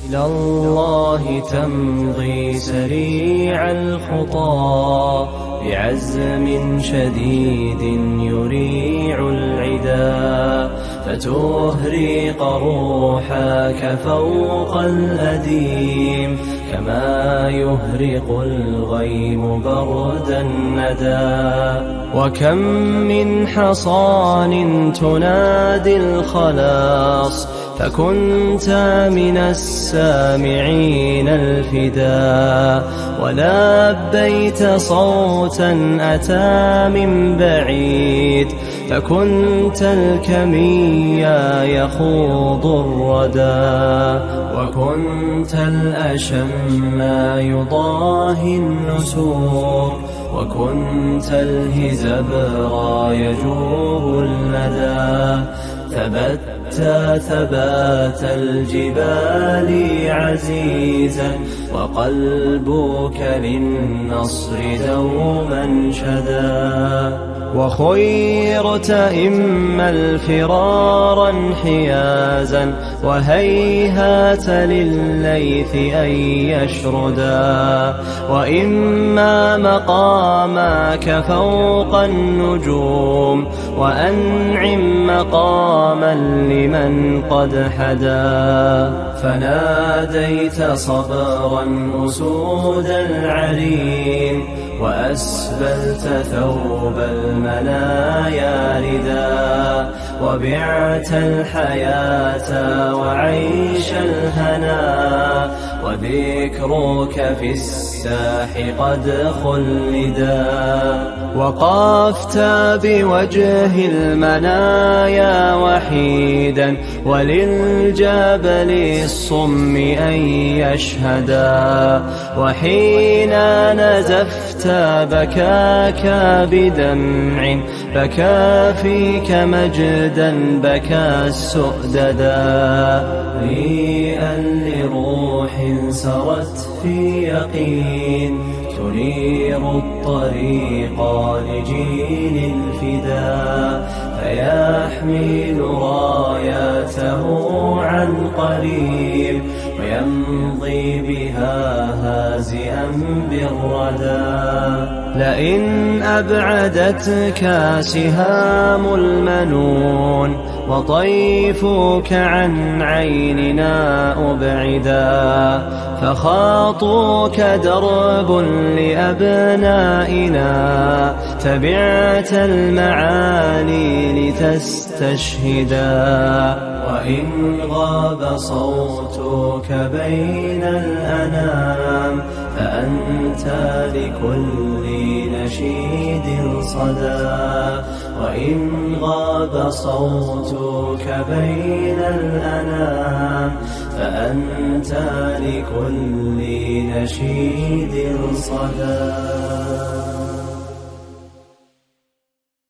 إلى الله تمضي سريع الخطى بعزم شديد يريع العدا، فتهرق روحك فوق الأديم كما يهرق الغيم برد الندى. وكم من حصان تنادي الخلاص فكنت من السامعين الفدا، ولبيت صوتا أتى من بعيد فكنت الكميا يخوض الردى. وكنت الأشم يضاهي النسور، وكنت الهزبر يجوب الندى. ثبات الجبال عزيزا، وقلبك للنصر دوما شدا. وخيرت إما الفرارا انحيازا، وهيهات للليث أن يشردا. وإما مقامك فوق النجوم، وأنعم مقاما لمن قد حدا. فناديت صبرا أسود العرين، وأسبلت ثوب المنايا ردا. وبعت الحياة وعيش الهنا، وذكرك في الساح قد خلدا. وقفت بوجه المنايا وحيدا، وللجبل الصم أن يشهدا. وحين نزفت بكاك بدمع، بكى فيك مجدا بكى السؤددا. هنيئا لروح سرت في يقين، تنير الطريق لجيل الفدا. فيحمل راياته عن قريب، ويمضي بها هازئا بالردى. لئن أبعدتك سهام المنون، وطيفك عن عيننا أبعدا. فخاطوك درب لأبنائنا، تبعت المعالي لتستشهدا. وإن غاب صوتك بين الأنام، فأنت لكل نشيد صدى. وإن غاب صوتك بين الأنام، فأنت لكل نشيد صدى.